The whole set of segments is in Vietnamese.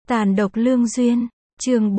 Tàn độc lương duyên, chương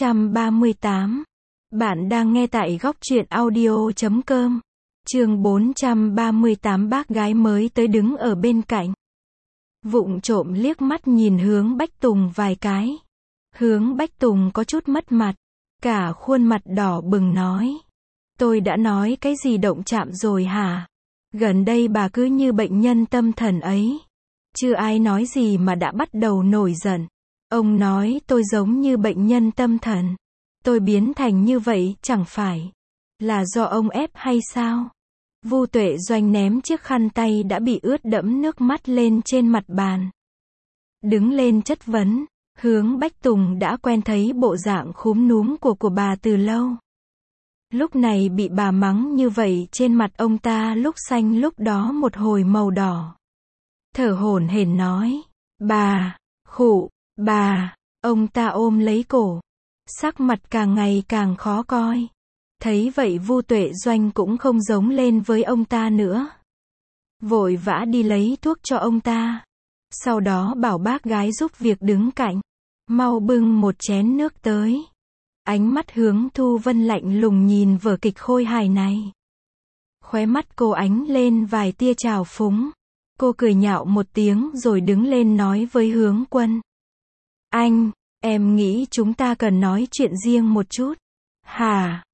438. Bạn đang nghe tại góc truyện audio.com. Chương 438. Bác gái mới tới đứng ở bên cạnh. Vụng trộm liếc mắt nhìn Hướng Bách Tùng vài cái. Hướng Bách Tùng có chút mất mặt, cả khuôn mặt đỏ bừng nói. Tôi đã nói cái gì động chạm rồi hả? Gần đây bà cứ như bệnh nhân tâm thần ấy. Chưa ai nói gì mà đã bắt đầu nổi giận. Ông nói tôi giống như bệnh nhân tâm thần. Tôi biến thành như vậy chẳng phải là do ông ép hay sao? Vu Tuệ Doanh ném chiếc khăn tay đã bị ướt đẫm nước mắt lên trên mặt bàn. Đứng lên chất vấn. Hướng Bách Tùng đã quen thấy bộ dạng khúm núm của bà từ lâu. Lúc này bị bà mắng như vậy trên mặt ông ta lúc xanh lúc đó một hồi màu đỏ. Thở hổn hển nói. Bà, khụ, bà, ông ta ôm lấy cổ. Sắc mặt càng ngày càng khó coi. Thấy vậy Vu Tuệ Doanh cũng không giống lên với ông ta nữa. Vội vã đi lấy thuốc cho ông ta. Sau đó bảo bác gái giúp việc đứng cạnh. Mau bưng một chén nước tới. Ánh mắt Hướng Thu Vân lạnh lùng nhìn vở kịch khôi hài này. Khóe mắt cô ánh lên vài tia trào phúng. Cô cười nhạo một tiếng rồi đứng lên nói với Hướng Quân. Anh, em nghĩ chúng ta cần nói chuyện riêng một chút. Hả?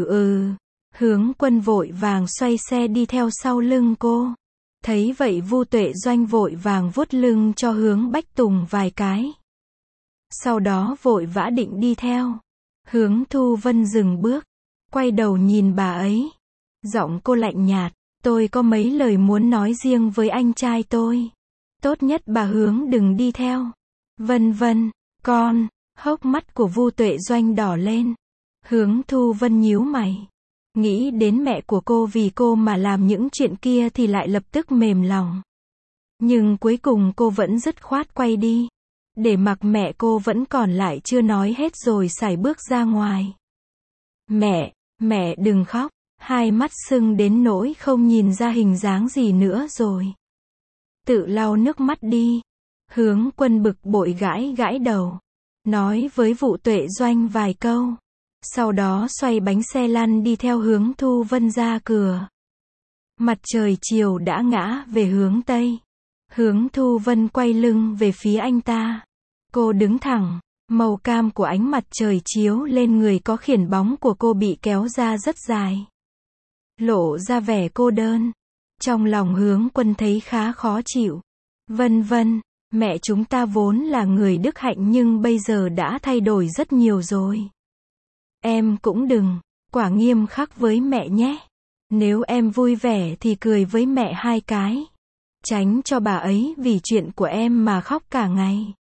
Hướng Quân vội vàng xoay xe đi theo sau lưng cô. Thấy vậy Vu Tuệ Doanh vội vàng vuốt lưng cho Hướng Bách Tùng vài cái. Sau đó vội vã định đi theo. Hướng Thu Vân dừng bước, quay đầu nhìn bà ấy. Giọng cô lạnh nhạt, tôi có mấy lời muốn nói riêng với anh trai tôi. Tốt nhất bà Hướng đừng đi theo. Vân vân, con, hốc mắt của Vu Tuệ Doanh đỏ lên. Hướng Thu Vân nhíu mày. Nghĩ đến mẹ của cô vì cô mà làm những chuyện kia thì lại lập tức mềm lòng. Nhưng cuối cùng cô vẫn dứt khoát quay đi. Để mặc mẹ cô vẫn còn lại chưa nói hết rồi sải bước ra ngoài. Mẹ đừng khóc. Hai mắt sưng đến nỗi không nhìn ra hình dáng gì nữa rồi. Tự lau nước mắt đi. Hướng Quân bực bội gãi gãi đầu. Nói với Vu Tuệ Doanh vài câu. Sau đó xoay bánh xe lăn đi theo Hướng Thu Vân ra cửa. Mặt trời chiều đã ngã về hướng Tây. Hướng Thu Vân quay lưng về phía anh ta. Cô đứng thẳng. Màu cam của ánh mặt trời chiếu lên người có khiển bóng của cô bị kéo ra rất dài. Lộ ra vẻ cô đơn. Trong lòng Hướng Quân thấy khá khó chịu. Vân vân, mẹ chúng ta vốn là người đức hạnh nhưng bây giờ đã thay đổi rất nhiều rồi. Em cũng đừng quá nghiêm khắc với mẹ nhé. Nếu em vui vẻ thì cười với mẹ hai cái. Tránh cho bà ấy vì chuyện của em mà khóc cả ngày.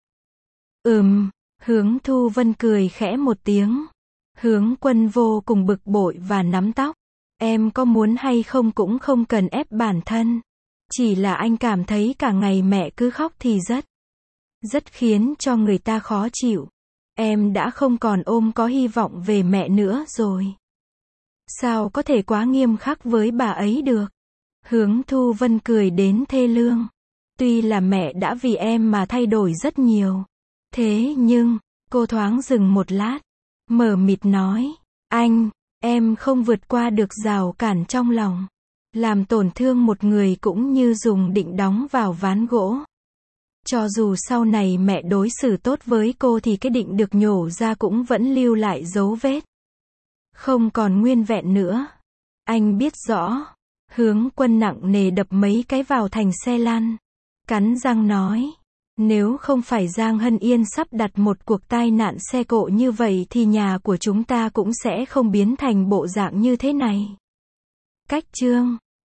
Hướng Thu Vân cười khẽ một tiếng. Hướng Quân vô cùng bực bội và nắm tóc. Em có muốn hay không cũng không cần ép bản thân. Chỉ là anh cảm thấy cả ngày mẹ cứ khóc thì rất khiến cho người ta khó chịu. Em đã không còn có hy vọng về mẹ nữa rồi. Sao có thể quá nghiêm khắc với bà ấy được? Hướng Thu Vân cười đến thê lương. Tuy là mẹ đã vì em mà thay đổi rất nhiều. Thế nhưng, cô thoáng dừng một lát. Mờ mịt nói. Em không vượt qua được rào cản trong lòng. Làm tổn thương một người cũng như dùng định đóng vào ván gỗ. Cho dù sau này mẹ đối xử tốt với cô thì cái định được nhổ ra cũng vẫn lưu lại dấu vết. Không còn nguyên vẹn nữa. Anh biết rõ. Hướng Quân nặng nề đập mấy cái vào thành xe lăn. Cắn răng nói. Nếu không phải Giang Hân Yên sắp đặt một cuộc tai nạn xe cộ như vậy thì nhà của chúng ta cũng sẽ không biến thành bộ dạng như thế này. Cách chương